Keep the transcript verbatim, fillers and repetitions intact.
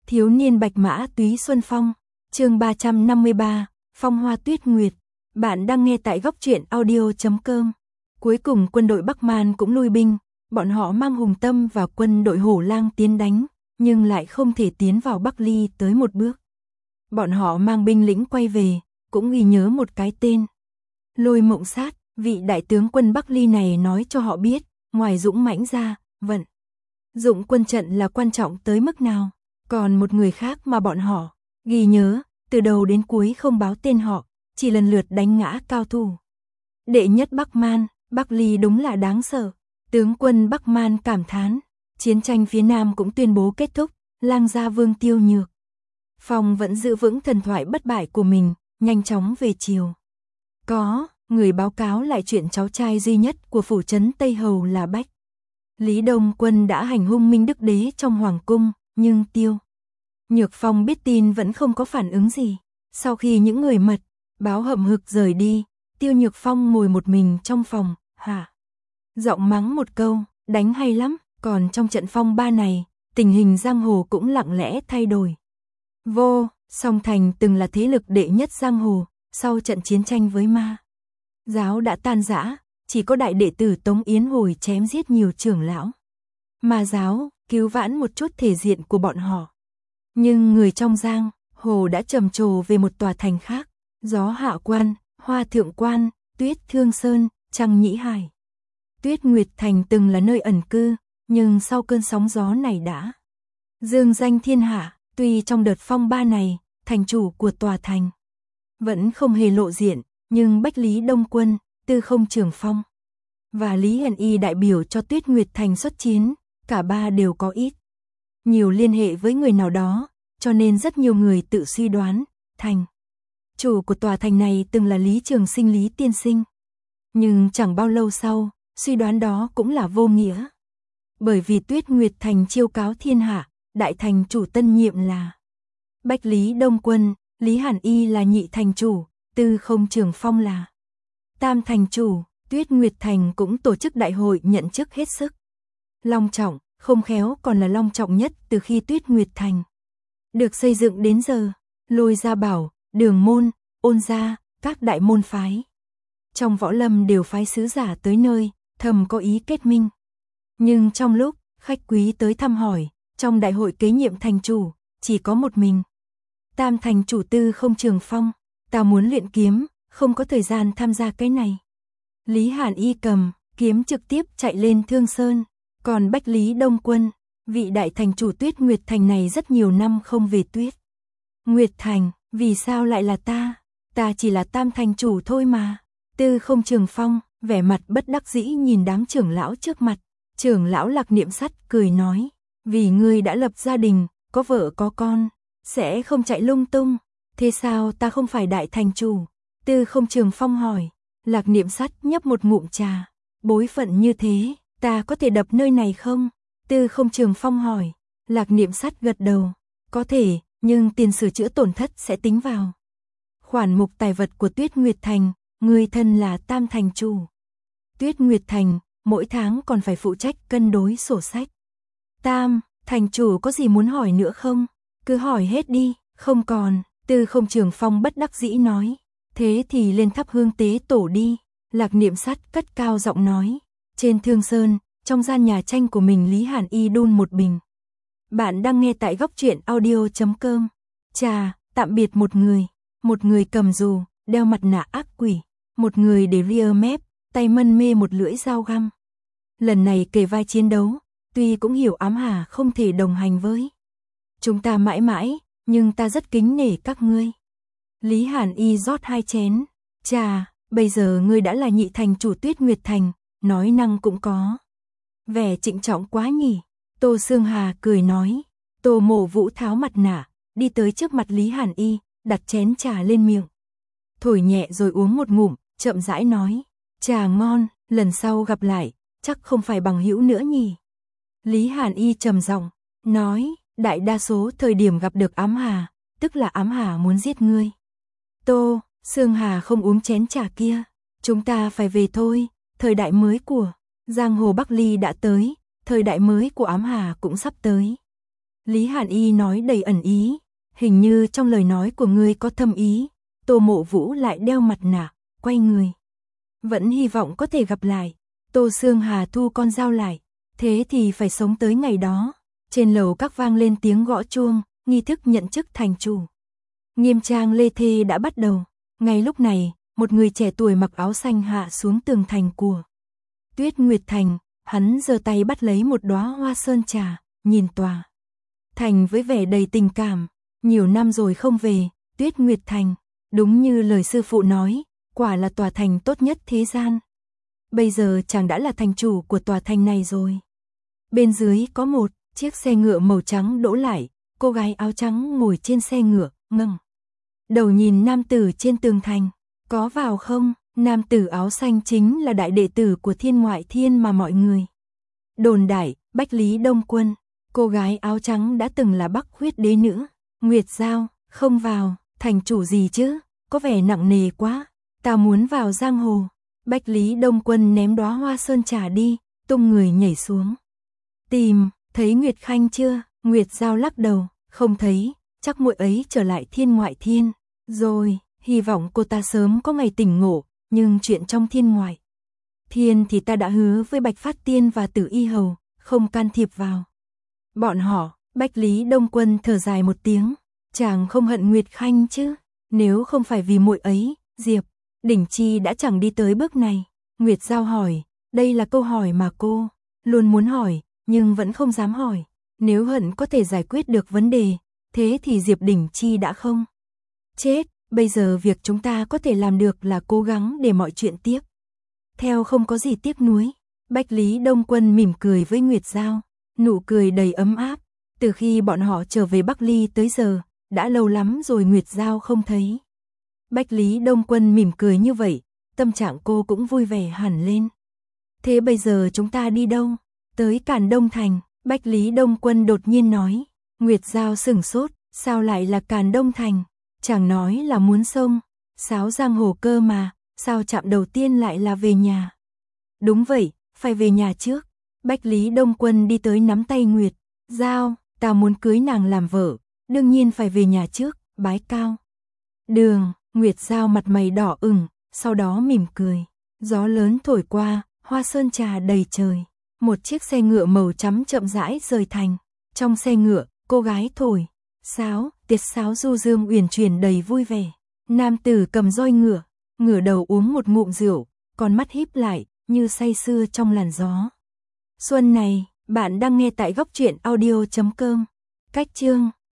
Thiếu niên bạch mã túy xuân phong, chương ba trăm năm mươi ba, Phong hoa tuyết nguyệt. Bạn đang nghe tại góc truyện audio chấm com. Cuối cùng quân đội Bắc Man cũng lui binh, bọn họ mang Hùng Tâm và quân đội Hổ Lang tiến đánh, nhưng lại không thể tiến vào Bắc Ly tới một bước. Bọn họ mang binh lĩnh quay về, cũng ghi nhớ một cái tên. Lôi Mộng Sát, vị đại tướng quân Bắc Ly này nói cho họ biết, ngoài dũng mãnh ra, vận dụng quân trận là quan trọng tới mức nào. Còn một người khác mà bọn họ ghi nhớ, từ đầu đến cuối không báo tên họ, chỉ lần lượt đánh ngã cao thủ. Đệ nhất Bắc Man, Bắc Ly đúng là đáng sợ. Tướng quân Bắc Man cảm thán, chiến tranh phía Nam cũng tuyên bố kết thúc, Lang gia vương tiêu nhược. Phong vẫn giữ vững thần thoại bất bại của mình, nhanh chóng về chiều. Có người báo cáo lại chuyện cháu trai duy nhất của phủ trấn Tây Hầu là Bách Lý Đông Quân đã hành hung Minh Đức Đế trong hoàng cung, nhưng Tiêu Nhược Phong biết tin vẫn không có phản ứng gì. Sau khi những người mật báo hậm hực rời đi, Tiêu Nhược Phong ngồi một mình trong phòng, hả? Giọng mắng một câu, đánh hay lắm, còn trong trận phong ba này, tình hình giang hồ cũng lặng lẽ thay đổi. Vô Song Thành từng là thế lực đệ nhất giang hồ, sau trận chiến tranh với ma giáo đã tan rã, chỉ có đại đệ tử Tống Yến hồi chém giết nhiều trưởng lão ma giáo, cứu vãn một chút thể diện của bọn họ. Nhưng người trong giang hồ đã trầm trồ về một tòa thành khác, Gió Hạ Quan, Hoa Thượng Quan, Tuyết Thương Sơn, Trăng Nhĩ Hải. Tuyết Nguyệt Thành từng là nơi ẩn cư, nhưng sau cơn sóng gió này đã dương danh thiên hạ. Tuy trong đợt phong ba này, thành chủ của tòa thành vẫn không hề lộ diện, nhưng Bách Lý Đông Quân, Tư Không Trường Phong và Lý Hàn Y đại biểu cho Tuyết Nguyệt Thành xuất chiến, cả ba đều có ít nhiều liên hệ với người nào đó, cho nên rất nhiều người tự suy đoán, thành chủ của tòa thành này từng là Lý Trường Sinh Lý tiên sinh. Nhưng chẳng bao lâu sau, suy đoán đó cũng là vô nghĩa. Bởi vì Tuyết Nguyệt Thành chiêu cáo thiên hạ, đại thành chủ tân nhiệm là Bách Lý Đông Quân, Lý Hàn Y là nhị thành chủ, Tư Không Trường Phong là tam thành chủ. Tuyết Nguyệt Thành cũng tổ chức đại hội nhận chức hết sức long trọng, không khéo còn là long trọng nhất từ khi Tuyết Nguyệt Thành được xây dựng đến giờ. Lôi Gia Bảo, Đường Môn, Ôn Gia, các đại môn phái trong võ lâm đều phái sứ giả tới nơi, thầm có ý kết minh. Nhưng trong lúc khách quý tới thăm hỏi, trong đại hội kế nhiệm thành chủ, chỉ có một mình tam thành chủ Tư Không Trường Phong. Ta muốn luyện kiếm, không có thời gian tham gia cái này. Lý Hàn Y cầm kiếm trực tiếp chạy lên Thương Sơn. Còn Bách Lý Đông Quân, vị đại thành chủ Tuyết Nguyệt Thành này rất nhiều năm không về Tuyết Nguyệt Thành, vì sao lại là ta? Ta chỉ là tam thành chủ thôi mà. Tư Không Trường Phong, vẻ mặt bất đắc dĩ nhìn đám trưởng lão trước mặt. Trưởng lão Lạc Niệm Sắt cười nói, vì ngươi đã lập gia đình, có vợ có con, sẽ không chạy lung tung. Thế sao ta không phải đại thành chủ? Tư Không Trường Phong hỏi. Lạc Niệm Sắt nhấp một ngụm trà, bối phận như thế, ta có thể đập nơi này không? Tư Không Trường Phong hỏi. Lạc Niệm Sắt gật đầu, có thể, nhưng tiền sửa chữa tổn thất sẽ tính vào khoản mục tài vật của Tuyết Nguyệt Thành. Ngươi thân là tam thành chủ Tuyết Nguyệt Thành, mỗi tháng còn phải phụ trách cân đối sổ sách. Tam thành chủ có gì muốn hỏi nữa không? Cứ hỏi hết đi. Không còn. Tư Không Trường Phong bất đắc dĩ nói. Thế thì lên thắp hương tế tổ đi. Lạc Niệm Sắt cất cao giọng nói. Trên Thương Sơn, trong gian nhà tranh của mình, Lý Hàn Y đun một bình. Bạn đang nghe tại góc truyện audio chấm com. Chà, tạm biệt một người. Một người cầm dù, đeo mặt nạ ác quỷ. Một người để ria mép, tay mân mê một lưỡi dao găm. Lần này kề vai chiến đấu, tuy cũng hiểu ám hà không thể đồng hành với chúng ta mãi mãi, nhưng ta rất kính nể các ngươi. Lý Hàn Y rót hai chén. Chà, bây giờ ngươi đã là nhị thành chủ Tuyết Nguyệt Thành, nói năng cũng có vẻ trịnh trọng quá nhỉ. Tô Sương Hà cười nói. Tô Mộ Vũ tháo mặt nạ, đi tới trước mặt Lý Hàn Y, đặt chén trà lên miệng, thổi nhẹ rồi uống một ngụm, chậm rãi nói. Trà ngon, lần sau gặp lại, chắc không phải bằng hữu nữa nhỉ. Lý Hàn Y trầm giọng nói, đại đa số thời điểm gặp được ám hà, tức là ám hà muốn giết ngươi. Tô Sương Hà không uống chén trà kia. Chúng ta phải về thôi, thời đại mới của giang hồ Bắc Ly đã tới, thời đại mới của ám hà cũng sắp tới. Lý Hàn Y nói đầy ẩn ý, hình như trong lời nói của ngươi có thâm ý. Tô Mộ Vũ lại đeo mặt nạ, quay người. Vẫn hy vọng có thể gặp lại. Tô Sương Hà thu con dao lại, thế thì phải sống tới ngày đó. Trên lầu các vang lên tiếng gõ chuông, nghi thức nhận chức thành chủ. Nghiêm trang lê thê đã bắt đầu. Ngay lúc này, một người trẻ tuổi mặc áo xanh hạ xuống tường thành của Tuyết Nguyệt Thành, hắn giơ tay bắt lấy một đóa hoa sơn trà, nhìn tòa thành với vẻ đầy tình cảm. Nhiều năm rồi không về, Tuyết Nguyệt Thành, đúng như lời sư phụ nói, quả là tòa thành tốt nhất thế gian. Bây giờ chàng đã là thành chủ của tòa thành này rồi. Bên dưới có một chiếc xe ngựa màu trắng đỗ lại, cô gái áo trắng ngồi trên xe ngựa, ngẩng đầu nhìn nam tử trên tường thành. Có vào không? Nam tử áo xanh chính là đại đệ tử của Thiên Ngoại Thiên mà mọi người đồn đại, Bách Lý Đông Quân. Cô gái áo trắng đã từng là Bắc Huyết Đế nữ. Nguyệt Giao, không vào, thành chủ gì chứ? Có vẻ nặng nề quá. Ta muốn vào giang hồ. Bách Lý Đông Quân ném đóa hoa sơn trà đi, tung người nhảy xuống. Tìm, thấy Nguyệt Khanh chưa? Nguyệt Giao lắc đầu, không thấy, chắc muội ấy trở lại Thiên Ngoại Thiên rồi. Hy vọng cô ta sớm có ngày tỉnh ngộ, nhưng chuyện trong Thiên Ngoại Thiên thì ta đã hứa với Bạch Phát Tiên và Tử Y Hầu, không can thiệp vào bọn họ. Bách Lý Đông Quân thở dài một tiếng, chàng không hận Nguyệt Khanh chứ? Nếu không phải vì muội ấy, Diệp Đỉnh Chi đã chẳng đi tới bước này. Nguyệt Giao hỏi, đây là câu hỏi mà cô luôn muốn hỏi, nhưng vẫn không dám hỏi. Nếu hận có thể giải quyết được vấn đề, thế thì Diệp Đỉnh Chi đã không chết. Bây giờ việc chúng ta có thể làm được là cố gắng để mọi chuyện tiếp theo không có gì tiếc nuối. Bách Lý Đông Quân mỉm cười với Nguyệt Giao, nụ cười đầy ấm áp. Từ khi bọn họ trở về Bắc Ly tới giờ, đã lâu lắm rồi Nguyệt Giao không thấy Bách Lý Đông Quân mỉm cười như vậy, tâm trạng cô cũng vui vẻ hẳn lên. Thế bây giờ chúng ta đi đâu? Tới Càn Đông Thành, Bách Lý Đông Quân đột nhiên nói. Nguyệt Giao sửng sốt, sao lại là Càn Đông Thành? Chàng nói là muốn xông xáo giang hồ cơ mà, sao chạm đầu tiên lại là về nhà? Đúng vậy, phải về nhà trước. Bách Lý Đông Quân đi tới nắm tay Nguyệt Giao, ta muốn cưới nàng làm vợ, đương nhiên phải về nhà trước, bái cao đường. Nguyệt Giao mặt mày đỏ ửng, sau đó mỉm cười. Gió lớn thổi qua, hoa sơn trà đầy trời. Một chiếc xe ngựa màu trắng chậm rãi rời thành. Trong xe ngựa, cô gái thổi sáo, tiết sáo du dương uyển chuyển đầy vui vẻ. Nam tử cầm roi ngựa, ngửa đầu uống một ngụm rượu, con mắt híp lại, như say sưa trong làn gió xuân này. Bạn đang nghe tại góc truyện audio chấm com. Cách chương